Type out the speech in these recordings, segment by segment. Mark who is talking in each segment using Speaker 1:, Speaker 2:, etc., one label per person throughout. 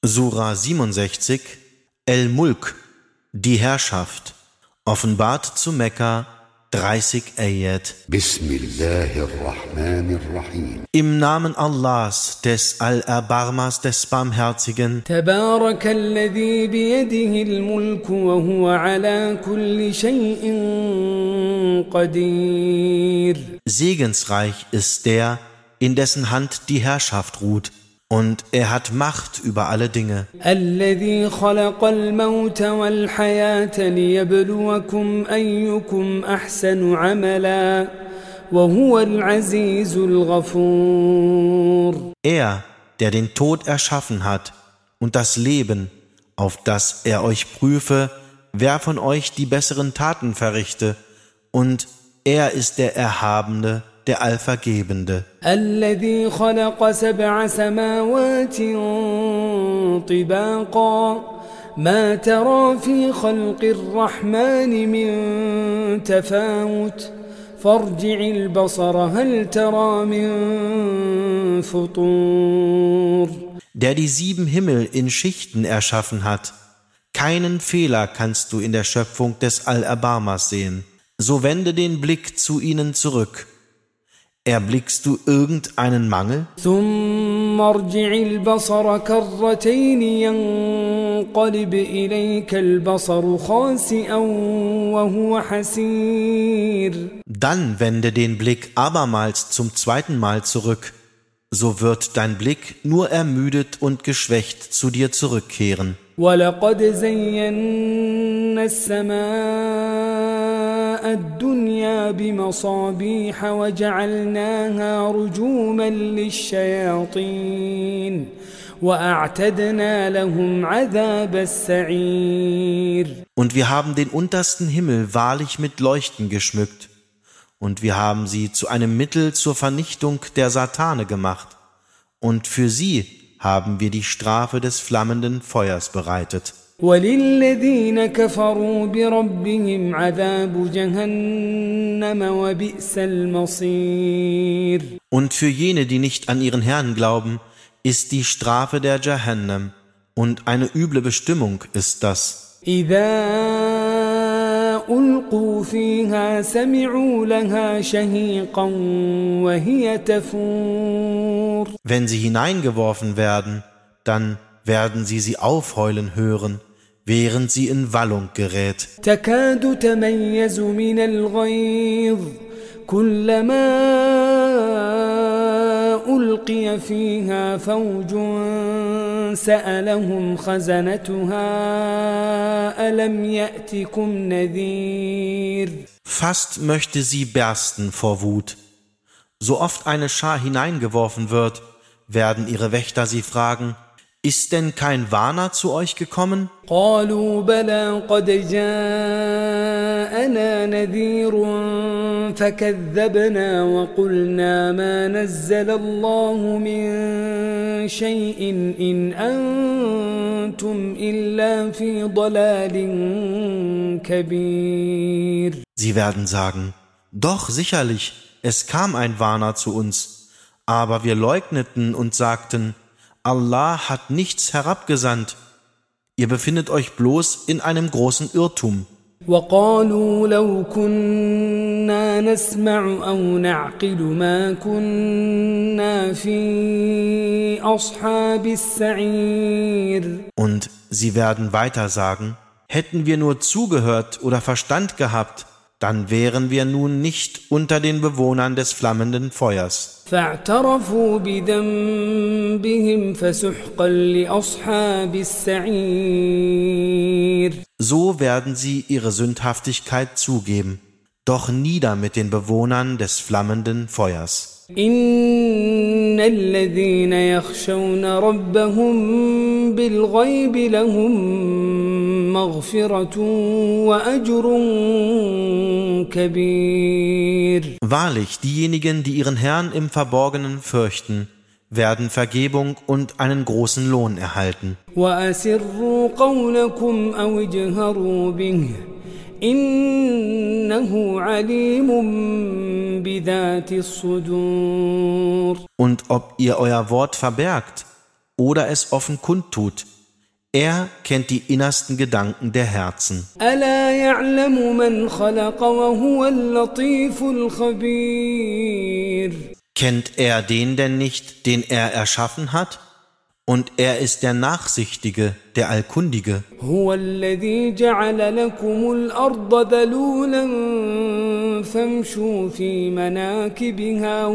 Speaker 1: Sura 67, El-Mulk, die Herrschaft, offenbart zu Mekka, 30 Ayat.
Speaker 2: Bismillahirrahmanirrahim.
Speaker 1: Im Namen Allahs, des Allerbarmers, des Barmherzigen.
Speaker 3: Tabarakalladhi biyadihil mulku wa huwa ala kulli shay'in qadir.
Speaker 1: Segensreich ist der, in dessen Hand die Herrschaft ruht, und er hat Macht über alle Dinge.
Speaker 3: Alladhi khalaqal mauta wal hayata liyabluwakum ayyukum ahsanu amala wa huwal azizul ghafur.
Speaker 1: Er, der den Tod erschaffen hat und das Leben, auf das er euch prüfe, wer von euch die besseren Taten verrichte, und er ist der Erhabene, der Allvergebende.
Speaker 3: الذي خلق 7 سماوات طباقا ما ترى في خلق الرحمن من تفاوت فارجع البصر هل ترى من فطور.
Speaker 1: Der die 7 Himmel in Schichten erschaffen hat. Keinen Fehler kannst du in der Schöpfung des Allerbarmers sehen. So wende den Blick zu ihnen zurück. Erblickst du irgendeinen Mangel?
Speaker 3: ثم ارجع البصر كرتين ينقلب إليك البصر خاسئا وهو حسير.
Speaker 1: Dann wende den Blick abermals zum zweiten Mal zurück. So wird dein Blick nur ermüdet und geschwächt zu dir zurückkehren.
Speaker 3: ولقد زينا السماء الدنيا بمصابيح وجعلناها رجوما للشياطين وأعتدنا لهم عذاب السعير.
Speaker 1: Und wir haben den untersten Himmel wahrlich mit Leuchten geschmückt, und wir haben sie zu einem Mittel zur Vernichtung der Satane gemacht, und für sie haben wir die Strafe des flammenden Feuers bereitet.
Speaker 3: وَلِلَّذِينَ كَفَرُوا بِرَبِّهِمْ عَذَابُ جَهَنَّمَ وَبِئْسَ الْمَصِيرُ.
Speaker 1: Und für jene, die nicht an ihren Herrn glauben, ist die Strafe der Jahannam, und eine üble Bestimmung ist das.
Speaker 3: إِذَا أُلْقُوا فِيهَا سَمِعُوا لَهَا شَهِيقًا وَهِيَ تَفُورُ.
Speaker 1: Wenn sie hineingeworfen werden, dann werden sie aufheulen hören, während sie in Wallung gerät.
Speaker 3: تكاد تميز من الغيظ كلما ألقي فيها فوج سألهم خزنتها ألم يأتكم نذير.
Speaker 1: Fast möchte sie bersten vor Wut. So oft eine Schar hineingeworfen wird, werden ihre Wächter sie fragen: Ist denn kein Warner zu euch gekommen?
Speaker 3: قالوا بلى قد جاءنا نذير فكذبنا وقلنا ما نزل الله من شيء إن أنتم إلا في ضلال كبير.
Speaker 1: Sie werden sagen: Doch, sicherlich, es kam ein Warner zu uns, aber wir leugneten und sagten: Allah hat nichts herabgesandt. Ihr befindet euch bloß in einem großen Irrtum.
Speaker 3: وقالوا لو كنا نسمع أو نعقل ما كنا في أصحاب السعير.
Speaker 1: Und sie werden weiter sagen: Hätten wir nur zugehört oder Verstand gehabt, dann wären wir nun nicht unter den Bewohnern des flammenden Feuers.
Speaker 3: فاعترفوا بذنبهم فسحقا لأصحاب السعير.
Speaker 1: So werden sie ihre Sündhaftigkeit zugeben, doch nieder mit den Bewohnern des flammenden Feuers.
Speaker 3: إن الذين يخشون ربهم بالغيب لهم مغفرة وأجر كبير.
Speaker 1: Wahrlich, diejenigen, die ihren Herrn im Verborgenen fürchten, werden Vergebung und einen großen Lohn erhalten.
Speaker 3: وأسروا قولكم أو اجهروا به إنه عليم بذات الصدور.
Speaker 1: Und ob ihr euer Wort verbergt oder es offen kundtut. Er kennt die innersten Gedanken der Herzen.
Speaker 3: ألا يعلم من خلق وهو اللطيف الخبير.
Speaker 1: Kennt er den denn nicht, den er erschaffen hat? Und er ist der Nachsichtige, der Allkundige.
Speaker 3: هو الذي جعل لكم الأرض ذلولا فامشوا في مناكبها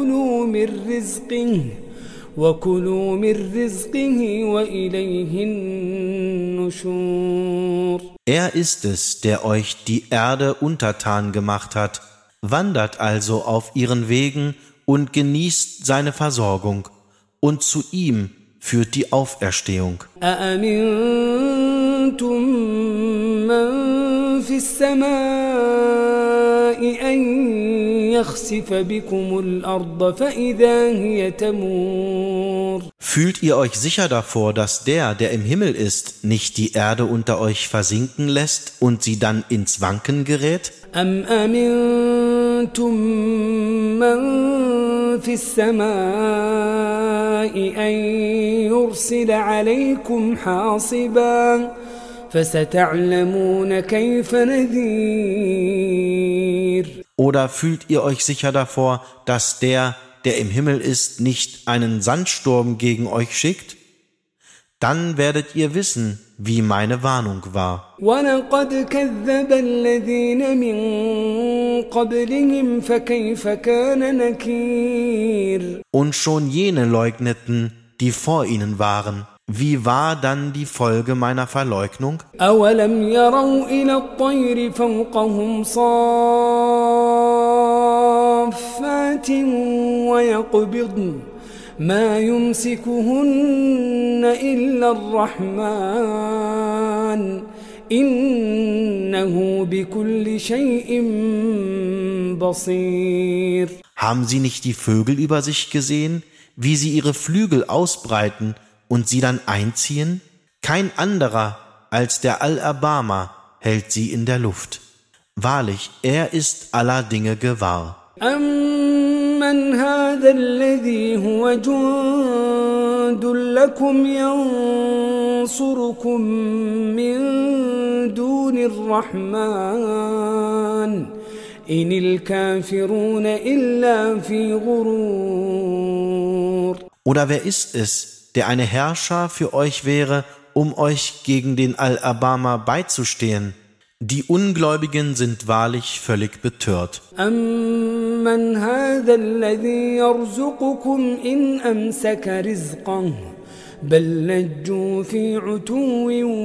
Speaker 3: وكلوا من رزقه وإليه النشور.
Speaker 1: Er ist es, der euch die Erde untertan gemacht hat. Wandert also auf ihren Wegen und genießt seine Versorgung. Und zu ihm führt die Auferstehung.
Speaker 3: أأمنتم من في السماء أن يخسف بكم الأرض فإذا هي تمور.
Speaker 1: Fühlt ihr euch sicher davor, dass der im Himmel ist, nicht die Erde unter euch versinken lässt und sie dann ins Wanken gerät?
Speaker 3: أم أمنتم من في السماء أن يرسل عليكم حاصبا فستعلمون كيف نذير.
Speaker 1: Oder fühlt ihr euch sicher davor, dass der im Himmel ist, nicht einen Sandsturm gegen euch schickt? Dann werdet ihr wissen, wie meine Warnung war.
Speaker 3: وَلَقَدْ كَذَّبَ الَّذِينَ مِن قَبْلِهِمْ فَكَيْفَ كَانَ نَكِيرِ.
Speaker 1: Und schon jene leugneten, die vor ihnen waren. Wie war dann die Folge meiner Verleugnung?
Speaker 3: أَوَلَمْ يَرَوْا إِلَى الطَّيْرِ فَوْقَهُمْ صَافَّاتٍ وَيَقْبِضْنَ ما يمسكهن إلا الرحمن إنه بكل شيء بصير.
Speaker 1: Haben sie nicht die Vögel über sich gesehen, wie sie ihre Flügel ausbreiten und sie dann einziehen? Kein anderer als der Al-Abama hält sie in der Luft. Wahrlich, er ist aller Dinge gewahr.
Speaker 3: أَمَّنْ هَذَا الَّذِي هُوَ جُندٌ لَكُمْ يَنصُرُكُم مِّن دُونِ الرَّحْمَنِ إِنِ الْكَافِرُونَ إِلَّا فِي غُرُورٍ.
Speaker 1: Oder wer ist es, der eine Herrscher für euch wäre, um euch gegen den Al-Abama beizustehen? Die Ungläubigen sind wahrlich völlig betört.
Speaker 3: أَمَّنْ هَذَا الَّذِي يَرْزُقُكُمْ إِنْ أَمْسَكَ رِزْقَهُ بَلْ لَجُّوا فِي عُتُوٍّ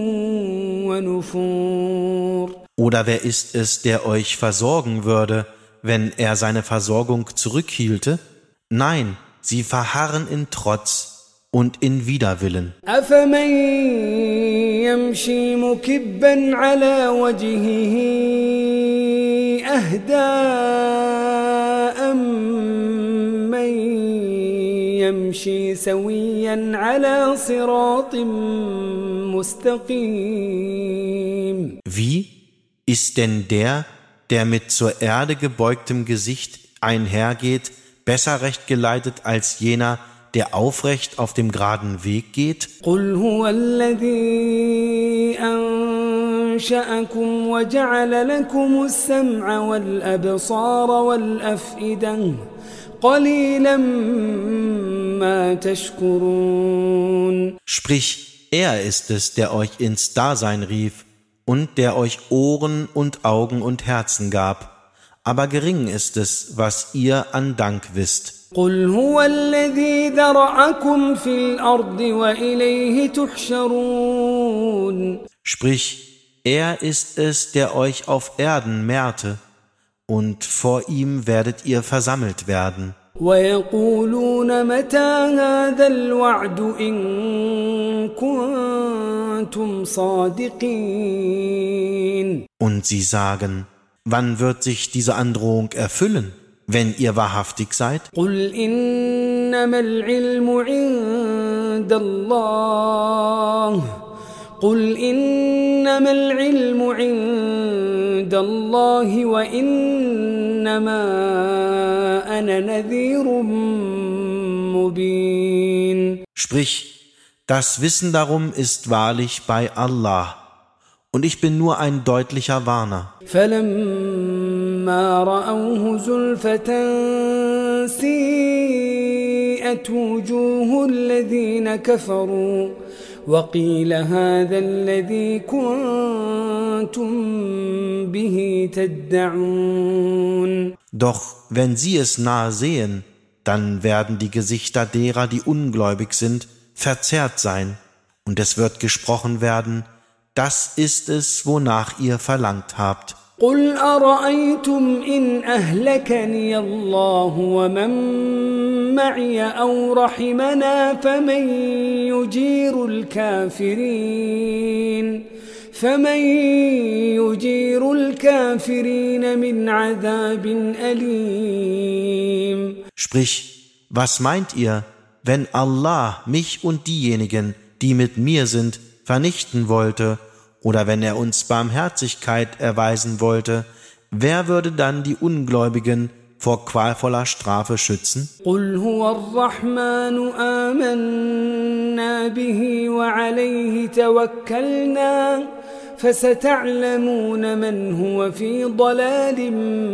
Speaker 3: وَنُفُورٍ.
Speaker 1: Oder wer ist es, der euch versorgen würde, wenn er seine Versorgung zurückhielte? Nein, sie verharren in Trotz und in Widerwillen.
Speaker 3: أَفَمَن يَمْشِي مُكِبًّا عَلَى وَجْهِهِ أَهْدَىٰ أَمَّن يَمْشِي سَوِيًّا عَلَى صِرَاطٍ مُّسْتَقِيمٍ.
Speaker 1: Wie ist denn der mit zur Erde gebeugtem Gesicht einhergeht, besser rechtgeleitet als jener, der aufrecht auf dem geraden Weg geht?
Speaker 3: قُلْ هُوَ الَّذِي أَنشَأَكُمْ وَجَعَلَ لَكُمُ السَّمْعَ وَالْأَبْصَارَ وَالْأَفْئِدَةَ قَلِيلًا مَا تَشْكُرُونَ.
Speaker 1: Sprich, er ist es, der euch ins Dasein rief und der euch Ohren und Augen und Herzen gab. Aber gering ist es, was ihr an Dank wisst.
Speaker 3: قُلْ هُوَ الَّذِي ذَرَأَكُمْ فِي الْأَرْضِ وَإِلَيْهِ تُحْشَرُونَ.
Speaker 1: Sprich, er ist es, der euch auf Erden mehrte, und vor ihm werdet ihr versammelt werden.
Speaker 3: وَيَقُولُونَ مَتَى هَذَا الْوَعْدُ إِن كُنتُمْ صَادِقِينَ.
Speaker 1: Und sie sagen, wann wird sich diese Androhung erfüllen, wenn ihr wahrhaftig seid?
Speaker 3: قُلْ إِنَّمَا الْعِلْمُ عِندَ اللَّهِ وَإِنَّمَا أَنَا نَذِيرٌ مُّبِينٌ.
Speaker 1: Sprich, Das Wissen darum ist wahrlich bei Allah, und ich bin nur ein deutlicher Warner.
Speaker 3: فلما رأوه زلفة سيئت وجوه الذين كفروا وقيل هذا الذي كنتم به تدعون.
Speaker 1: Doch wenn sie es nahe sehen, dann werden die Gesichter derer, die ungläubig sind, verzerrt sein, und es wird gesprochen werden: Das ist es, wonach ihr verlangt habt.
Speaker 3: قل أرأيتم إن أهلكني الله ومن معي أو رحمنا فمن يجير الكافرين من عذاب أليم.
Speaker 1: Sprich, was meint ihr, wenn Allah mich und diejenigen, die mit mir sind, vernichten wollte, oder wenn er uns Barmherzigkeit erweisen wollte, wer würde dann die Ungläubigen vor qualvoller Strafe schützen?
Speaker 3: قل هو الرحمن آمنا به وعليه توكلنا فستعلمون من هو في ضلال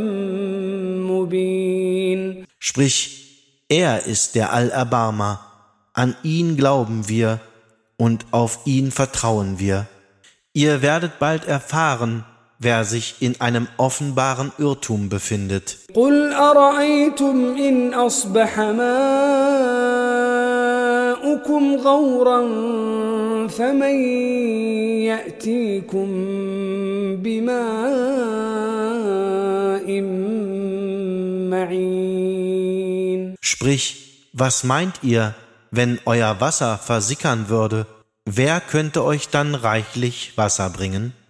Speaker 3: مبين.
Speaker 1: Sprich, er ist der Allerbarmer, an ihn glauben wir und auf ihn vertrauen wir. Ihr werdet bald erfahren, wer sich in einem offenbaren Irrtum befindet.
Speaker 3: قل أرأيتم إن أصبح ماؤكم غورا فمن يأتيكم بماء معين.
Speaker 1: Sprich, was meint ihr, wenn euer Wasser versickern würde? Wer könnte euch dann reichlich Wasser bringen?